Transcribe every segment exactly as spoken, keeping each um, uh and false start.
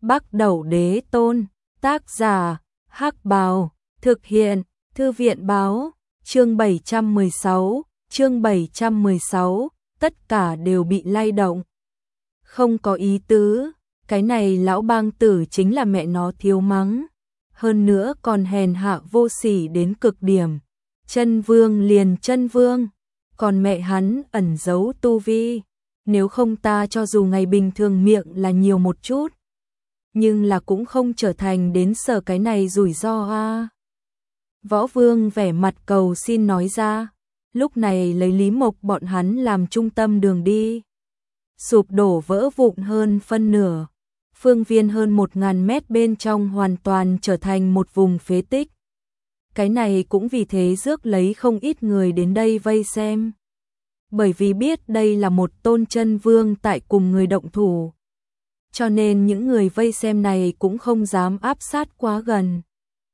Bắc Đẩu Đế Tôn, tác giả, Hắc Bào, thực hiện, Thư viện báo, chương bảy trăm mười sáu, chương bảy trăm mười sáu, tất cả đều bị lay động. Không có ý tứ, cái này lão bang tử chính là mẹ nó thiếu mắng, hơn nữa còn hèn hạ vô sỉ đến cực điểm. Chân vương liền chân vương, còn mẹ hắn ẩn giấu tu vi, nếu không ta cho dù ngày bình thường miệng là nhiều một chút, nhưng là cũng không trở thành đến sở cái này rủi ro a. Võ Vương vẻ mặt cầu xin nói ra, lúc này lấy Lý Mộc bọn hắn làm trung tâm đường đi. Sụp đổ vỡ vụn hơn phân nửa, phương viên hơn một ngàn mét bên trong hoàn toàn trở thành một vùng phế tích. Cái này cũng vì thế rước lấy không ít người đến đây vây xem. Bởi vì biết đây là một tôn chân vương tại cùng người động thủ, cho nên những người vây xem này cũng không dám áp sát quá gần.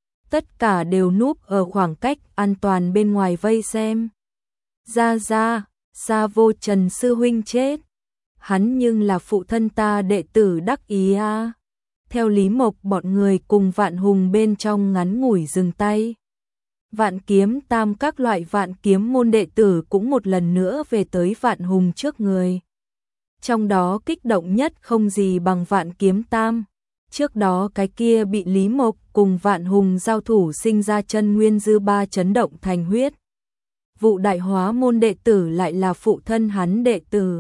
Tất cả đều núp ở khoảng cách an toàn bên ngoài vây xem. Ra ra, Sa Vô Trần sư huynh chết. Hắn nhưng là phụ thân ta đệ tử đắc ý a. À. Theo Lý Mộc bọn người cùng Vạn Hùng bên trong ngắn ngủi dừng tay. Vạn Kiếm Tam các loại Vạn Kiếm môn đệ tử cũng một lần nữa về tới Vạn Hùng trước người. Trong đó kích động nhất không gì bằng Vạn Kiếm Tam. Trước đó cái kia bị Lý Mộc cùng Vạn Hùng giao thủ sinh ra chân nguyên dư ba chấn động thành huyết. Vụ đại hóa môn đệ tử lại là phụ thân hắn đệ tử.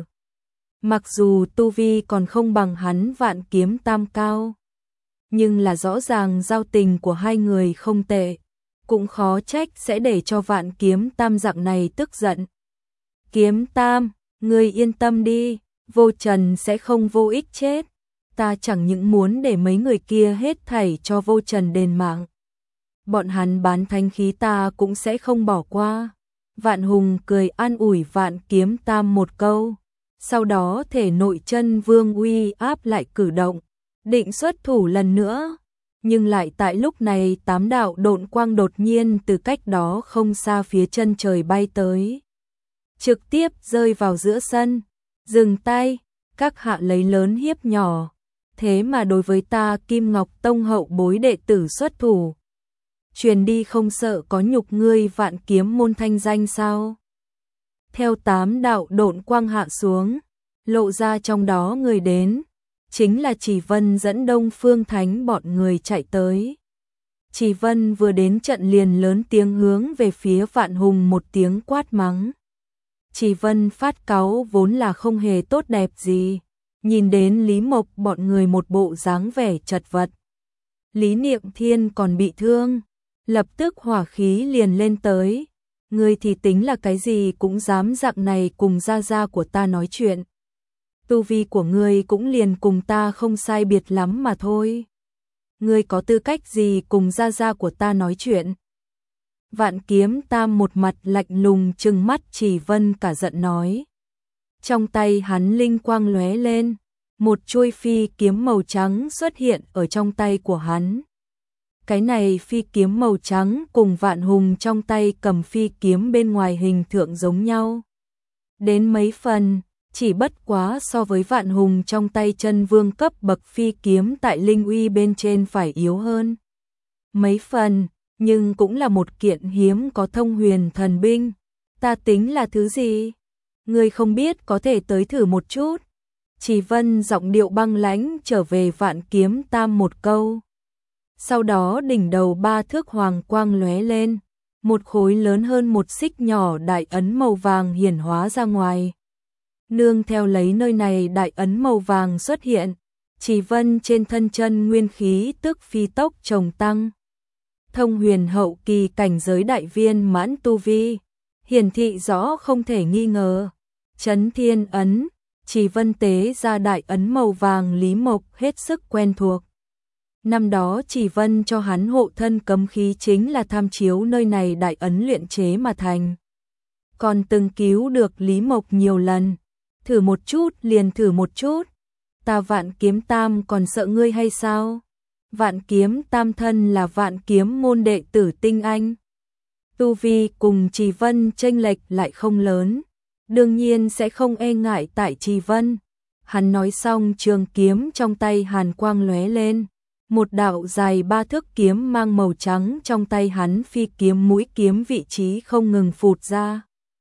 Mặc dù tu vi còn không bằng hắn Vạn Kiếm Tam cao, nhưng là rõ ràng giao tình của hai người không tệ, cũng khó trách sẽ để cho Vạn Kiếm Tam dạng này tức giận. Kiếm Tam, ngươi yên tâm đi, Vô Trần sẽ không vô ích chết. Ta chẳng những muốn để mấy người kia hết thảy cho Vô Trần đền mạng, bọn hắn bán thánh khí ta cũng sẽ không bỏ qua. Vạn Hùng cười an ủi Vạn Kiếm Tam một câu, sau đó thể nội chân vương uy áp lại cử động, định xuất thủ lần nữa, nhưng lại tại lúc này tám đạo độn quang đột nhiên từ cách đó không xa phía chân trời bay tới, trực tiếp rơi vào giữa sân. Dừng tay, các hạ lấy lớn hiếp nhỏ, thế mà đối với ta Kim Ngọc Tông hậu bối đệ tử xuất thủ. Truyền đi không sợ có nhục ngươi Vạn Kiếm môn thanh danh sao? Theo tám đạo độn quang hạ xuống, lộ ra trong đó người đến, chính là Chỉ Vân dẫn Đông Phương Thánh bọn người chạy tới. Chỉ Vân vừa đến trận liền lớn tiếng hướng về phía Vạn Hùng một tiếng quát mắng. Chỉ Vân phát cáu vốn là không hề tốt đẹp gì, nhìn đến Lý Mộc bọn người một bộ dáng vẻ chật vật. Lý Niệm Thiên còn bị thương, lập tức hỏa khí liền lên tới. Ngươi thì tính là cái gì cũng dám dạng này cùng gia gia của ta nói chuyện. Tu vi của ngươi cũng liền cùng ta không sai biệt lắm mà thôi. Ngươi có tư cách gì cùng gia gia của ta nói chuyện? Vạn Kiếm Tam một mặt lạnh lùng trừng mắt Chỉ Vân cả giận nói. Trong tay hắn linh quang lóe lên, một chuôi phi kiếm màu trắng xuất hiện ở trong tay của hắn. Cái này phi kiếm màu trắng cùng Vạn Hùng trong tay cầm phi kiếm bên ngoài hình tượng giống nhau đến mấy phần, chỉ bất quá so với Vạn Hùng trong tay chân vương cấp bậc phi kiếm tại linh uy bên trên phải yếu hơn mấy phần, nhưng cũng là một kiện hiếm có thông huyền thần binh. Ta tính là thứ gì? Ngươi không biết có thể tới thử một chút. Chỉ Vân giọng điệu băng lãnh trở về Vạn Kiếm Tam một câu. Sau đó đỉnh đầu ba thước hoàng quang lóe lên, một khối lớn hơn một xích nhỏ đại ấn màu vàng hiển hóa ra ngoài. Nương theo lấy nơi này đại ấn màu vàng xuất hiện, Chỉ Vân trên thân chân nguyên khí tức phi tốc trồng tăng. Thông huyền hậu kỳ cảnh giới đại viên mãn tu vi, hiển thị rõ không thể nghi ngờ. Chấn Thiên ấn, Chỉ Vân tế ra đại ấn màu vàng Lý Mộc hết sức quen thuộc. Năm đó Chỉ Vân cho hắn hộ thân cấm khí chính là tham chiếu nơi này đại ấn luyện chế mà thành. Còn từng cứu được Lý Mộc nhiều lần, thử một chút liền thử một chút. Ta Vạn Kiếm Tam còn sợ ngươi hay sao? Vạn Kiếm Tam thân là Vạn Kiếm môn đệ tử tinh anh. Tu vi cùng Chỉ Vân chênh lệch lại không lớn, đương nhiên sẽ không e ngại tại Chỉ Vân. Hắn nói xong trường kiếm trong tay hàn quang lóe lên. Một đạo dài ba thước kiếm mang màu trắng trong tay hắn phi kiếm mũi kiếm vị trí không ngừng phụt ra.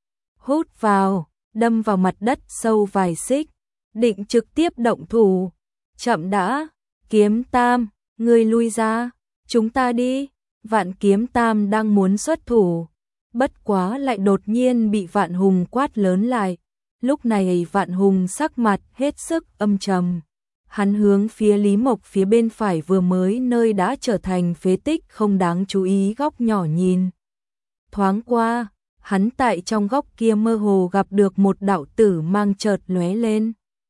Hút vào, đâm vào mặt đất sâu vài xích, định trực tiếp động thủ. Chậm đã, Kiếm Tam, ngươi lui ra, chúng ta đi. Vạn Kiếm Tam đang muốn xuất thủ, bất quá lại đột nhiên bị Vạn Hùng quát lớn lại. Lúc này Vạn Hùng sắc mặt hết sức âm trầm. Hắn hướng phía Lý Mộc phía bên phải vừa mới nơi đã trở thành phế tích không đáng chú ý góc nhỏ nhìn. Thoáng qua, hắn tại trong góc kia mơ hồ gặp được một đạo tử mang chợt lóe lên.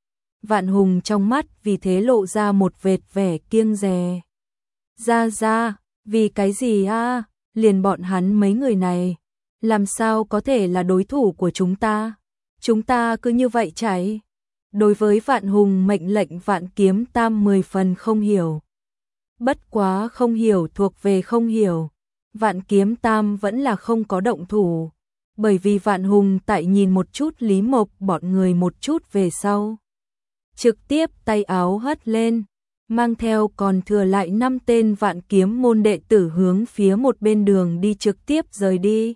Vạn Hùng trong mắt vì thế lộ ra một vệt vẻ kiêng dè. Ra ra, vì cái gì a? Liền bọn hắn mấy người này, làm sao có thể là đối thủ của chúng ta? Chúng ta cứ như vậy chạy. Đối với Vạn Hùng mệnh lệnh Vạn Kiếm Tam mười phần không hiểu. Bất quá không hiểu thuộc về không hiểu. Vạn Kiếm Tam vẫn là không có động thủ. Bởi vì Vạn Hùng tại nhìn một chút Lý Mộc bọn người một chút về sau. Trực tiếp tay áo hất lên, mang theo còn thừa lại năm tên Vạn Kiếm môn đệ tử hướng phía một bên đường đi trực tiếp rời đi.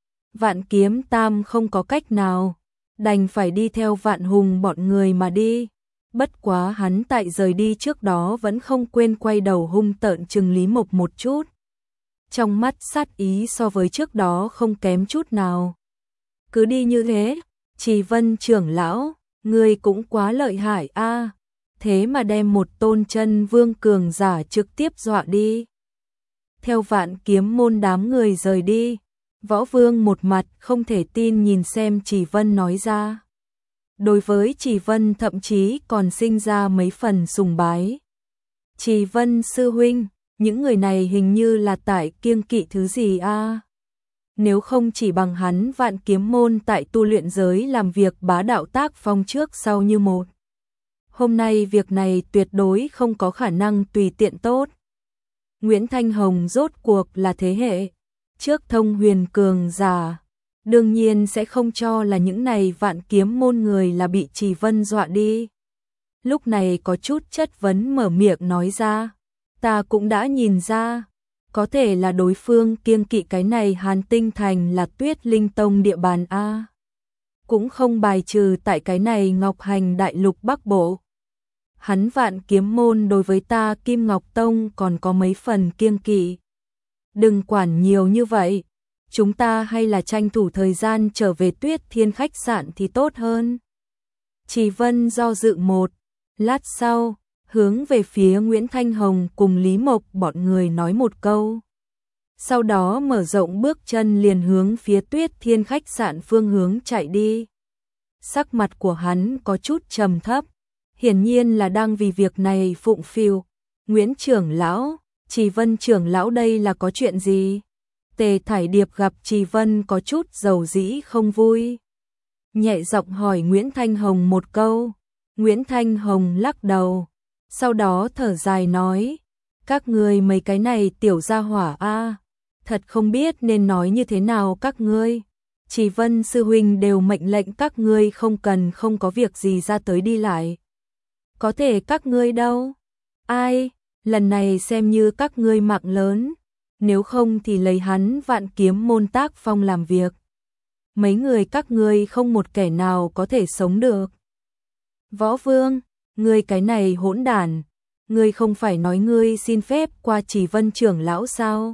Vạn Kiếm Tam không có cách nào, đành phải đi theo Vạn Hùng bọn người mà đi. Bất quá hắn tại rời đi trước đó vẫn không quên quay đầu hung tợn trừng Lý Mộc một chút. Trong mắt sát ý so với trước đó không kém chút nào. Cứ đi như thế, Trì Vân trưởng lão, ngươi cũng quá lợi hại a, thế mà đem một tôn chân vương cường giả trực tiếp dọa đi. Theo Vạn Kiếm môn đám người rời đi, Võ Vương một mặt không thể tin nhìn xem Trì Vân nói ra. Đối với Trì Vân thậm chí còn sinh ra mấy phần sùng bái. Trì Vân sư huynh, những người này hình như là tại kiêng kỵ thứ gì a? Nếu không chỉ bằng hắn Vạn Kiếm môn tại tu luyện giới làm việc bá đạo tác phong trước sau như một. Hôm nay việc này tuyệt đối không có khả năng tùy tiện tốt. Nguyễn Thanh Hồng rốt cuộc là thế hệ trước thông huyền cường giả, đương nhiên sẽ không cho là những này Vạn Kiếm môn người là bị Trì Vân dọa đi. Lúc này có chút chất vấn mở miệng nói ra, ta cũng đã nhìn ra, có thể là đối phương kiêng kỵ cái này Hàn Tinh Thành là Tuyết Linh Tông địa bàn a. Cũng không bài trừ tại cái này Ngọc Hành Đại Lục Bắc Bộ. Hắn Vạn Kiếm môn đối với ta Kim Ngọc Tông còn có mấy phần kiêng kỵ. Đừng quản nhiều như vậy, chúng ta hay là tranh thủ thời gian trở về Tuyết Thiên khách sạn thì tốt hơn. Trì Vân do dự một lát sau, hướng về phía Nguyễn Thanh Hồng cùng Lý Mộc bọn người nói một câu. Sau đó mở rộng bước chân liền hướng phía Tuyết Thiên khách sạn phương hướng chạy đi. Sắc mặt của hắn có chút trầm thấp, hiển nhiên là đang vì việc này phụng phịu. Nguyễn trưởng lão, Trì Vân trưởng lão đây là có chuyện gì? Tề Thải Điệp gặp Trì Vân có chút dầu dĩ không vui. Nhẹ giọng hỏi Nguyễn Thanh Hồng một câu. Nguyễn Thanh Hồng lắc đầu, sau đó thở dài nói, các ngươi mấy cái này tiểu gia hỏa a, thật không biết nên nói như thế nào các ngươi. Trì Vân sư huynh đều mệnh lệnh các ngươi không cần không có việc gì ra tới đi lại. Có thể các ngươi đâu? Ai? Lần này xem như các ngươi mạng lớn, nếu không thì lấy hắn Vạn Kiếm môn tác phong làm việc. Mấy người các ngươi không một kẻ nào có thể sống được. Võ Vương, ngươi cái này hỗn đản, ngươi không phải nói ngươi xin phép qua Trì Vân trưởng lão sao?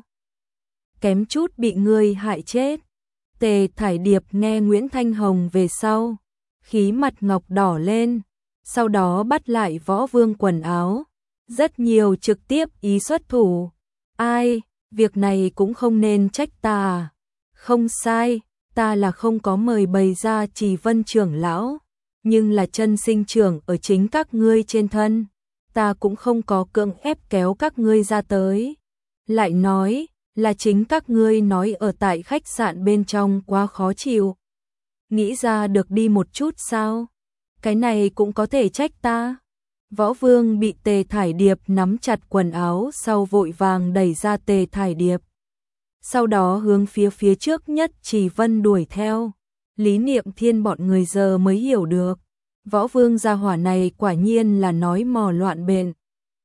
Kém chút bị ngươi hại chết. Tề Thải Điệp nghe Nguyễn Thanh Hồng về sau, khí mặt ngọc đỏ lên, sau đó bắt lại Võ Vương quần áo, rất nhiều trực tiếp ý xuất thủ. Ai, việc này cũng không nên trách ta à? Không sai, ta là không có mời bày ra Trì Vân trưởng lão, nhưng là chân sinh trưởng ở chính các ngươi trên thân, ta cũng không có cưỡng ép kéo các ngươi ra tới. Lại nói, là chính các ngươi nói ở tại khách sạn bên trong quá khó chịu. Nghĩ ra được đi một chút sao? Cái này cũng có thể trách ta. Võ Vương bị Tề Thải Điệp nắm chặt quần áo sau vội vàng đẩy ra Tề Thải Điệp. Sau đó hướng phía phía trước nhất Trì Vân đuổi theo. Lý Niệm Thiên bọn người giờ mới hiểu được. Võ Vương gia hỏa này quả nhiên là nói mò loạn bện.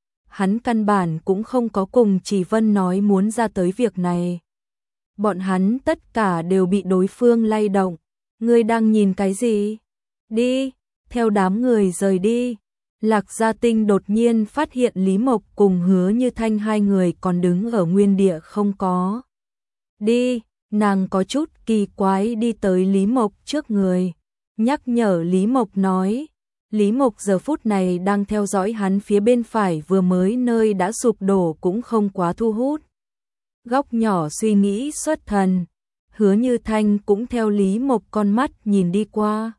Hắn căn bản cũng không có cùng Chỉ Vân nói muốn ra tới việc này. Bọn hắn tất cả đều bị đối phương lay động. Ngươi đang nhìn cái gì? Đi, theo đám người rời đi. Lạc Gia Tinh đột nhiên phát hiện Lý Mộc cùng Hứa Như Thanh hai người còn đứng ở nguyên địa không có. Đi, nàng có chút kỳ quái đi tới Lý Mộc trước người. Nhắc nhở Lý Mộc nói. Lý Mộc giờ phút này đang theo dõi hắn phía bên phải vừa mới nơi đã sụp đổ cũng không quá thu hút. Góc nhỏ suy nghĩ xuất thần. Hứa Như Thanh cũng theo Lý Mộc con mắt nhìn đi qua.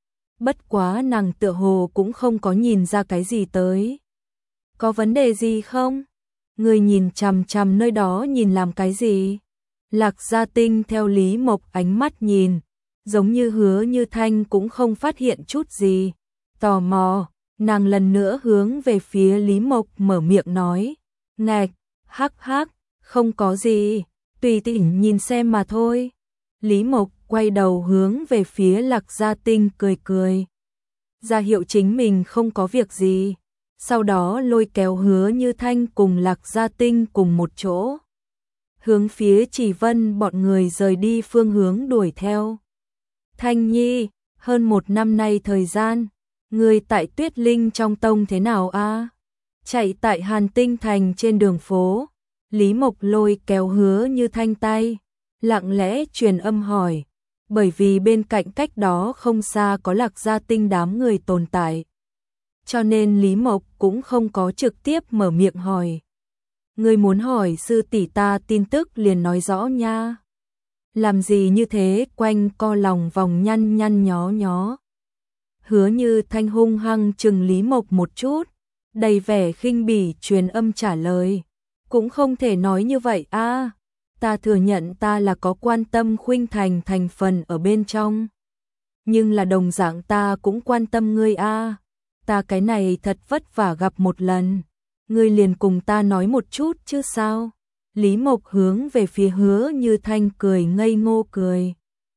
Bất quá nàng tựa hồ cũng không có nhìn ra cái gì tới. Có vấn đề gì không? Người nhìn chằm chằm nơi đó nhìn làm cái gì? Lạc Gia Tinh theo Lý Mộc ánh mắt nhìn, giống như Hứa Như Thanh cũng không phát hiện chút gì. Tò mò, nàng lần nữa hướng về phía Lý Mộc mở miệng nói. Ngạch, hắc hắc, không có gì, tùy tiện nhìn xem mà thôi. Lý Mộc quay đầu hướng về phía Lạc Gia Tinh cười cười. Ra hiệu chính mình không có việc gì. Sau đó lôi kéo Hứa Như Thanh cùng Lạc Gia Tinh cùng một chỗ. Hướng phía Chỉ Vân bọn người rời đi phương hướng đuổi theo. Thanh Nhi, hơn một năm nay thời gian, người tại Tuyết Linh trong tông thế nào a? Chạy tại Hàn Tinh Thành trên đường phố. Lý Mộc lôi kéo Hứa Như Thanh tay, lặng lẽ truyền âm hỏi, bởi vì bên cạnh cách đó không xa có Lạc Gia Tinh đám người tồn tại. Cho nên Lý Mộc cũng không có trực tiếp mở miệng hỏi. Người muốn hỏi sư tỷ ta tin tức liền nói rõ nha. Làm gì như thế quanh co lòng vòng nhăn nhăn nhó nhó. Hứa Như Thanh hung hăng chừng Lý Mộc một chút, đầy vẻ khinh bỉ truyền âm trả lời. Cũng không thể nói như vậy a. Ta thừa nhận ta là có quan tâm Khuynh Thành thành phần ở bên trong. Nhưng là đồng dạng ta cũng quan tâm ngươi a. Ta cái này thật vất vả gặp một lần. Ngươi liền cùng ta nói một chút chứ sao. Lý Mộc hướng về phía Hứa Như Thanh cười ngây ngô cười.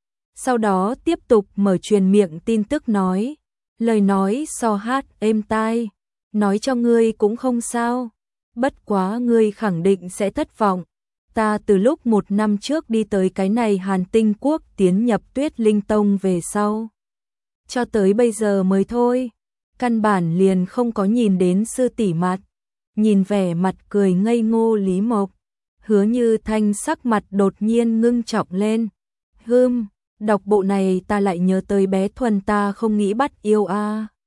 Sau đó tiếp tục mở truyền miệng tin tức nói. Lời nói so hát êm tai. Nói cho ngươi cũng không sao. Bất quá ngươi khẳng định sẽ thất vọng. Ta từ lúc một năm trước đi tới cái này Hàn Tinh Quốc tiến nhập Tuyết Linh Tông về sau. Cho tới bây giờ mới thôi. Căn bản liền không có nhìn đến sư tỷ mặt. Nhìn vẻ mặt cười ngây ngô Lý Mộc. Hứa Như Thanh sắc mặt đột nhiên ngưng trọng lên. Hừm, đọc bộ này ta lại nhớ tới bé Thuần ta không nghĩ bắt yêu a.